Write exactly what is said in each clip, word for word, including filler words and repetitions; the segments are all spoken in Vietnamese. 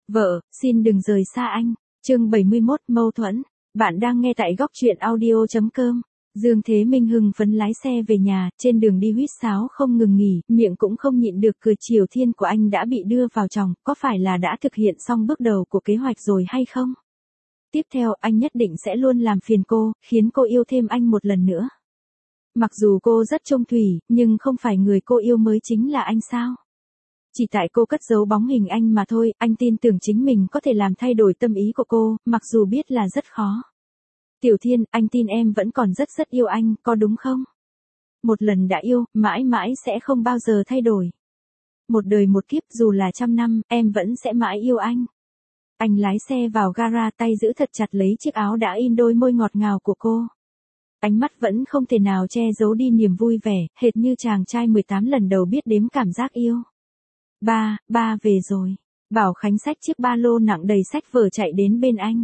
Vợ, xin đừng rời xa anh. Chương bảy mươi mốt mâu thuẫn. Bạn đang nghe tại góc truyện audio chấm com. Dương Thế Minh hưng phấn lái xe về nhà, trên đường đi huýt sáo không ngừng nghỉ, miệng cũng không nhịn được cười. Triều Thiên của anh đã bị đưa vào chòng, có phải là đã thực hiện xong bước đầu của kế hoạch rồi hay không? Tiếp theo anh nhất định sẽ luôn làm phiền cô, khiến cô yêu thêm anh một lần nữa. Mặc dù cô rất trung thủy, nhưng không phải người cô yêu mới chính là anh sao? Chỉ tại cô cất giấu bóng hình anh mà thôi, anh tin tưởng chính mình có thể làm thay đổi tâm ý của cô, mặc dù biết là rất khó. Tiểu Thiên, anh tin em vẫn còn rất rất yêu anh, có đúng không? Một lần đã yêu, mãi mãi sẽ không bao giờ thay đổi. Một đời một kiếp, dù là trăm năm, em vẫn sẽ mãi yêu anh. Anh lái xe vào gara, tay giữ thật chặt lấy chiếc áo đã in đôi môi ngọt ngào của cô. Ánh mắt vẫn không thể nào che giấu đi niềm vui vẻ, hệt như chàng trai mười tám lần đầu biết đếm cảm giác yêu. Ba, ba về rồi. Bảo Khánh xách chiếc ba lô nặng đầy sách vở chạy đến bên anh.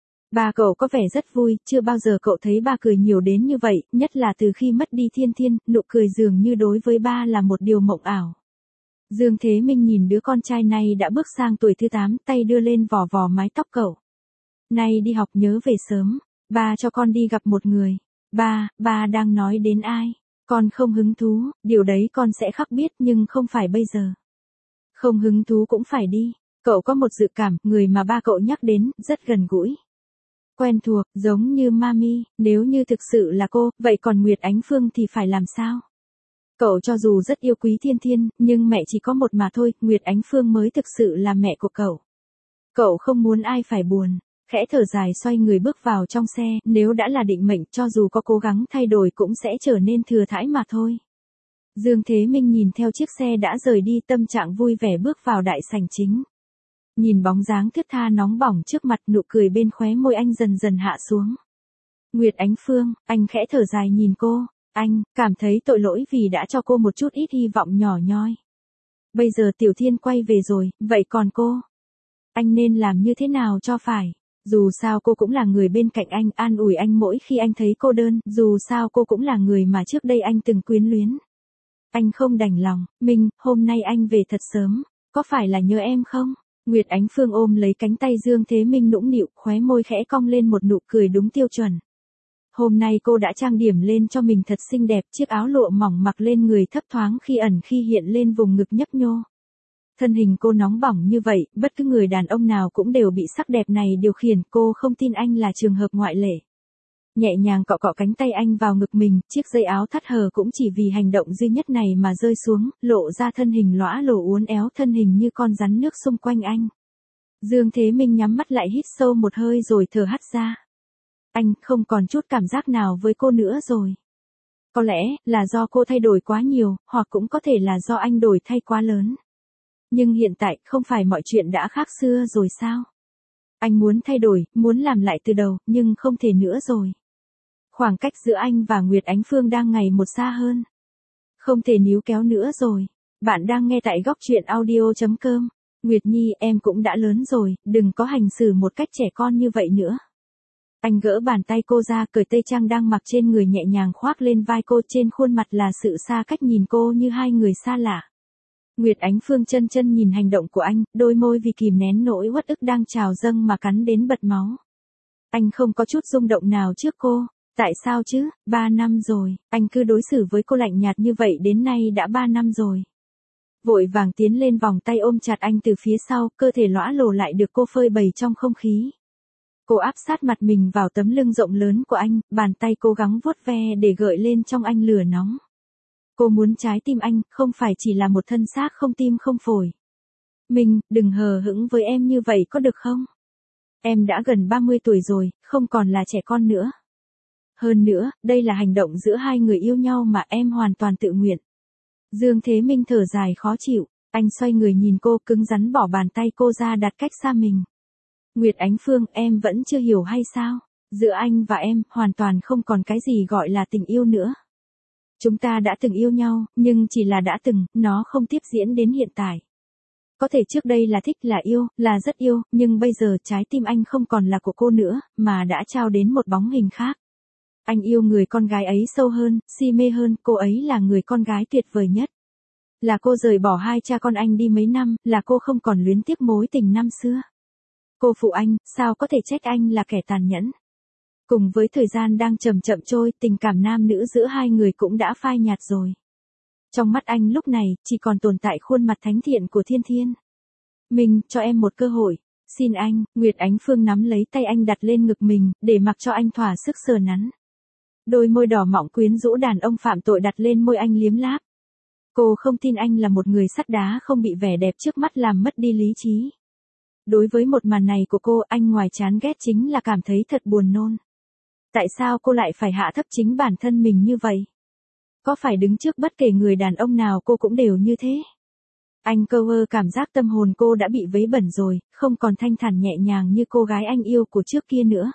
Ba cậu có vẻ rất vui, chưa bao giờ cậu thấy ba cười nhiều đến như vậy, nhất là từ khi mất đi Thiên Thiên, nụ cười dường như đối với ba là một điều mộng ảo. Dương Thế Minh nhìn đứa con trai này đã bước sang tuổi thứ tám, tay đưa lên vò vò mái tóc cậu. Này đi học nhớ về sớm, ba cho con đi gặp một người. Ba, ba đang nói đến ai? Con không hứng thú, điều đấy con sẽ khắc biết nhưng không phải bây giờ. Không hứng thú cũng phải đi. Cậu có một dự cảm, người mà ba cậu nhắc đến, rất gần gũi. Quen thuộc, giống như Mami, nếu như thực sự là cô, vậy còn Nguyệt Ánh Phương thì phải làm sao? Cậu cho dù rất yêu quý Thiên Thiên, nhưng mẹ chỉ có một mà thôi, Nguyệt Ánh Phương mới thực sự là mẹ của cậu. Cậu không muốn ai phải buồn. Khẽ thở dài xoay người bước vào trong xe, nếu đã là định mệnh, cho dù có cố gắng thay đổi cũng sẽ trở nên thừa thãi mà thôi. Dương Thế Minh nhìn theo chiếc xe đã rời đi, tâm trạng vui vẻ bước vào đại sảnh chính. Nhìn bóng dáng thướt tha nóng bỏng trước mặt, nụ cười bên khóe môi anh dần dần hạ xuống. Nguyệt Ánh Phương, anh khẽ thở dài nhìn cô, anh cảm thấy tội lỗi vì đã cho cô một chút ít hy vọng nhỏ nhoi. Bây giờ Tiểu Thiên quay về rồi, vậy còn cô? Anh nên làm như thế nào cho phải? Dù sao cô cũng là người bên cạnh anh, an ủi anh mỗi khi anh thấy cô đơn, dù sao cô cũng là người mà trước đây anh từng quyến luyến. Anh không đành lòng. Minh, hôm nay anh về thật sớm, có phải là nhớ em không? Nguyệt Ánh Phương ôm lấy cánh tay Dương Thế Minh nũng nịu, khóe môi khẽ cong lên một nụ cười đúng tiêu chuẩn. Hôm nay cô đã trang điểm lên cho mình thật xinh đẹp, chiếc áo lụa mỏng mặc lên người thấp thoáng khi ẩn khi hiện lên vùng ngực nhấp nhô. Thân hình cô nóng bỏng như vậy, bất cứ người đàn ông nào cũng đều bị sắc đẹp này điều khiển, cô không tin anh là trường hợp ngoại lệ. Nhẹ nhàng cọ cọ cánh tay anh vào ngực mình, chiếc dây áo thắt hở cũng chỉ vì hành động duy nhất này mà rơi xuống, lộ ra thân hình lõa lồ uốn éo, thân hình như con rắn nước xung quanh anh. Dương Thế Minh nhắm mắt lại hít sâu một hơi rồi thở hắt ra. Anh không còn chút cảm giác nào với cô nữa rồi. Có lẽ là do cô thay đổi quá nhiều, hoặc cũng có thể là do anh đổi thay quá lớn. Nhưng hiện tại, không phải mọi chuyện đã khác xưa rồi sao? Anh muốn thay đổi, muốn làm lại từ đầu, nhưng không thể nữa rồi. Khoảng cách giữa anh và Nguyệt Ánh Phương đang ngày một xa hơn. Không thể níu kéo nữa rồi. Bạn đang nghe tại góc truyện audio chấm com. Nguyệt Nhi, em cũng đã lớn rồi, đừng có hành xử một cách trẻ con như vậy nữa. Anh gỡ bàn tay cô ra, cởi tây trang đang mặc trên người nhẹ nhàng khoác lên vai cô, trên khuôn mặt là sự xa cách, nhìn cô như hai người xa lạ. Nguyệt Ánh Phương chân chân nhìn hành động của anh, đôi môi vì kìm nén nỗi uất ức đang trào dâng mà cắn đến bật máu. Anh không có chút rung động nào trước cô. Tại sao chứ? Ba năm rồi, anh cứ đối xử với cô lạnh nhạt như vậy đến nay đã ba năm rồi. Vội vàng tiến lên vòng tay ôm chặt anh từ phía sau, cơ thể lõa lồ lại được cô phơi bày trong không khí. Cô áp sát mặt mình vào tấm lưng rộng lớn của anh, bàn tay cố gắng vuốt ve để gợi lên trong anh lửa nóng. Cô muốn trái tim anh, không phải chỉ là một thân xác không tim không phổi. Mình, đừng hờ hững với em như vậy có được không? Em đã gần ba mươi tuổi rồi, không còn là trẻ con nữa. Hơn nữa, đây là hành động giữa hai người yêu nhau mà em hoàn toàn tự nguyện. Dương Thế Minh thở dài khó chịu, anh xoay người nhìn cô, cứng rắn bỏ bàn tay cô ra đặt cách xa mình. Nguyệt Ánh Phương, em vẫn chưa hiểu hay sao? Giữa anh và em, hoàn toàn không còn cái gì gọi là tình yêu nữa. Chúng ta đã từng yêu nhau, nhưng chỉ là đã từng, nó không tiếp diễn đến hiện tại. Có thể trước đây là thích, là yêu, là rất yêu, nhưng bây giờ trái tim anh không còn là của cô nữa, mà đã trao đến một bóng hình khác. Anh yêu người con gái ấy sâu hơn, si mê hơn, cô ấy là người con gái tuyệt vời nhất. Là cô rời bỏ hai cha con anh đi mấy năm, là cô không còn luyến tiếc mối tình năm xưa. Cô phụ anh, sao có thể trách anh là kẻ tàn nhẫn. Cùng với thời gian đang chậm chậm trôi, tình cảm nam nữ giữa hai người cũng đã phai nhạt rồi. Trong mắt anh lúc này, chỉ còn tồn tại khuôn mặt thánh thiện của Thiên Thiên. Mình, cho em một cơ hội. Xin anh. Nguyệt Ánh Phương nắm lấy tay anh đặt lên ngực mình, để mặc cho anh thỏa sức sờ nắn. Đôi môi đỏ mọng quyến rũ đàn ông phạm tội đặt lên môi anh liếm láp. Cô không tin anh là một người sắt đá không bị vẻ đẹp trước mắt làm mất đi lý trí. Đối với một màn này của cô, anh ngoài chán ghét chính là cảm thấy thật buồn nôn. Tại sao cô lại phải hạ thấp chính bản thân mình như vậy? Có phải đứng trước bất kể người đàn ông nào cô cũng đều như thế? Anh cơ hơ cảm giác tâm hồn cô đã bị vấy bẩn rồi, không còn thanh thản nhẹ nhàng như cô gái anh yêu của trước kia nữa.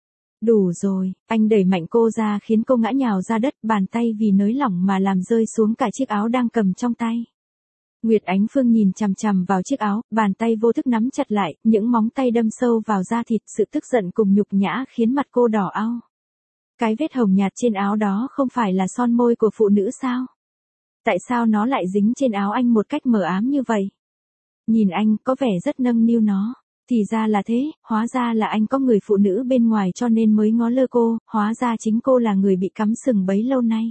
Đủ rồi, anh đẩy mạnh cô ra khiến cô ngã nhào ra đất, bàn tay vì nới lỏng mà làm rơi xuống cả chiếc áo đang cầm trong tay. Nguyệt Ánh Phương nhìn chằm chằm vào chiếc áo, bàn tay vô thức nắm chặt lại, những móng tay đâm sâu vào da thịt, sự tức giận cùng nhục nhã khiến mặt cô đỏ ao. Cái vết hồng nhạt trên áo đó không phải là son môi của phụ nữ sao? Tại sao nó lại dính trên áo anh một cách mờ ám như vậy? Nhìn anh có vẻ rất nâng niu nó. Thì ra là thế, hóa ra là anh có người phụ nữ bên ngoài cho nên mới ngó lơ cô, hóa ra chính cô là người bị cắm sừng bấy lâu nay.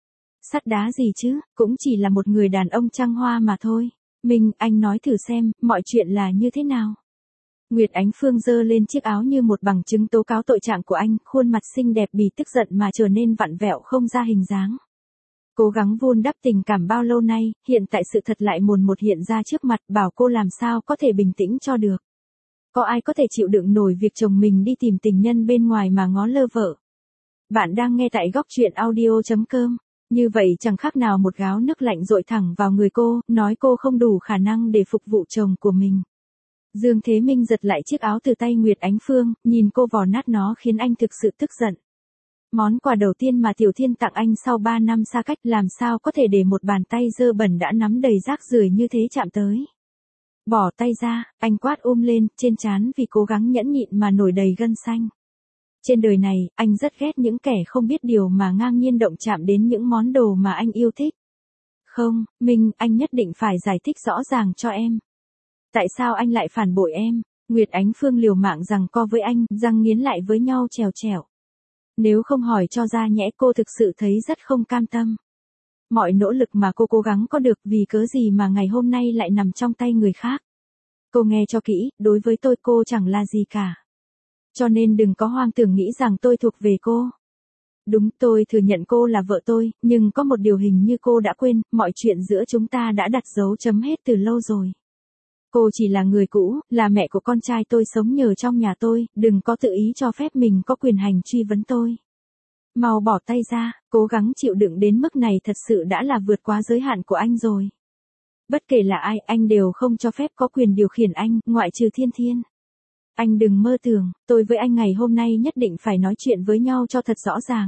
Sắt đá gì chứ, cũng chỉ là một người đàn ông trăng hoa mà thôi. Mình, anh nói thử xem, mọi chuyện là như thế nào? Nguyệt Ánh Phương giơ lên chiếc áo như một bằng chứng tố cáo tội trạng của anh, khuôn mặt xinh đẹp bị tức giận mà trở nên vặn vẹo không ra hình dáng. Cố gắng vun đắp tình cảm bao lâu nay, hiện tại sự thật lại mồn một hiện ra trước mặt, bảo cô làm sao có thể bình tĩnh cho được. Có ai có thể chịu đựng nổi việc chồng mình đi tìm tình nhân bên ngoài mà ngó lơ vợ? Bạn đang nghe tại góc truyện audio chấm com. Như vậy chẳng khác nào một gáo nước lạnh dội thẳng vào người cô, nói cô không đủ khả năng để phục vụ chồng của mình. Dương Thế Minh giật lại chiếc áo từ tay Nguyệt Ánh Phương, nhìn cô vò nát nó khiến anh thực sự tức giận. Món quà đầu tiên mà Tiểu Thiên tặng anh sau ba năm xa cách làm sao có thể để một bàn tay dơ bẩn đã nắm đầy rác rưởi như thế chạm tới. Bỏ tay ra, anh quát um lên, trên trán vì cố gắng nhẫn nhịn mà nổi đầy gân xanh. Trên đời này, anh rất ghét những kẻ không biết điều mà ngang nhiên động chạm đến những món đồ mà anh yêu thích. Không, Minh, anh nhất định phải giải thích rõ ràng cho em. Tại sao anh lại phản bội em? Nguyệt Ánh Phương liều mạng giằng co với anh, răng nghiến lại với nhau trèo trèo. Nếu không hỏi cho ra nhẽ cô thực sự thấy rất không cam tâm. Mọi nỗ lực mà cô cố gắng có được vì cớ gì mà ngày hôm nay lại nằm trong tay người khác. Cô nghe cho kỹ, đối với tôi cô chẳng là gì cả. Cho nên đừng có hoang tưởng nghĩ rằng tôi thuộc về cô. Đúng, tôi thừa nhận cô là vợ tôi, nhưng có một điều hình như cô đã quên, mọi chuyện giữa chúng ta đã đặt dấu chấm hết từ lâu rồi. Cô chỉ là người cũ, là mẹ của con trai tôi sống nhờ trong nhà tôi, đừng có tự ý cho phép mình có quyền hành truy vấn tôi. Mau bỏ tay ra, cố gắng chịu đựng đến mức này thật sự đã là vượt quá giới hạn của anh rồi. Bất kể là ai, anh đều không cho phép có quyền điều khiển anh, ngoại trừ Thiên Thiên. Anh đừng mơ tưởng, tôi với anh ngày hôm nay nhất định phải nói chuyện với nhau cho thật rõ ràng.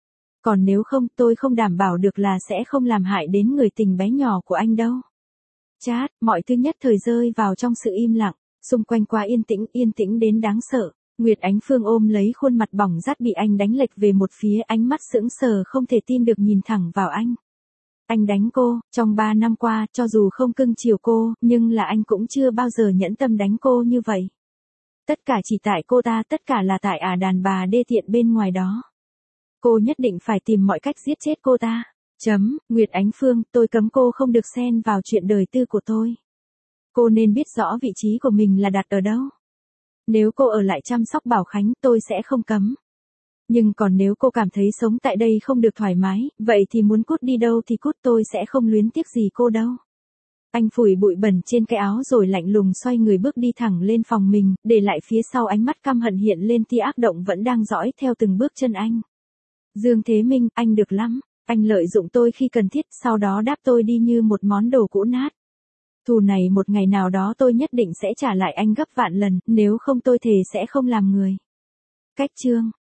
Còn nếu không, tôi không đảm bảo được là sẽ không làm hại đến người tình bé nhỏ của anh đâu. Chát, mọi thứ nhất thời rơi vào trong sự im lặng, xung quanh quá yên tĩnh, yên tĩnh đến đáng sợ. Nguyệt Ánh Phương ôm lấy khuôn mặt bỏng rát bị anh đánh lệch về một phía, ánh mắt sững sờ không thể tin được nhìn thẳng vào anh. Anh đánh cô, trong ba năm qua, cho dù không cưng chiều cô, nhưng là anh cũng chưa bao giờ nhẫn tâm đánh cô như vậy. Tất cả chỉ tại cô ta, tất cả là tại ả đàn bà đê tiện bên ngoài đó. Cô nhất định phải tìm mọi cách giết chết cô ta. Chấm, Nguyệt Ánh Phương, tôi cấm cô không được xen vào chuyện đời tư của tôi. Cô nên biết rõ vị trí của mình là đặt ở đâu. Nếu cô ở lại chăm sóc Bảo Khánh, tôi sẽ không cấm. Nhưng còn nếu cô cảm thấy sống tại đây không được thoải mái, vậy thì muốn cút đi đâu thì cút, tôi sẽ không luyến tiếc gì cô đâu. Anh phủi bụi bẩn trên cái áo rồi lạnh lùng xoay người bước đi thẳng lên phòng mình, để lại phía sau ánh mắt căm hận hiện lên tia ác động vẫn đang dõi theo từng bước chân anh. Dương Thế Minh, anh được lắm. Anh lợi dụng tôi khi cần thiết, sau đó đáp tôi đi như một món đồ cũ nát. Thù này một ngày nào đó tôi nhất định sẽ trả lại anh gấp vạn lần, nếu không tôi thề sẽ không làm người. Cách chương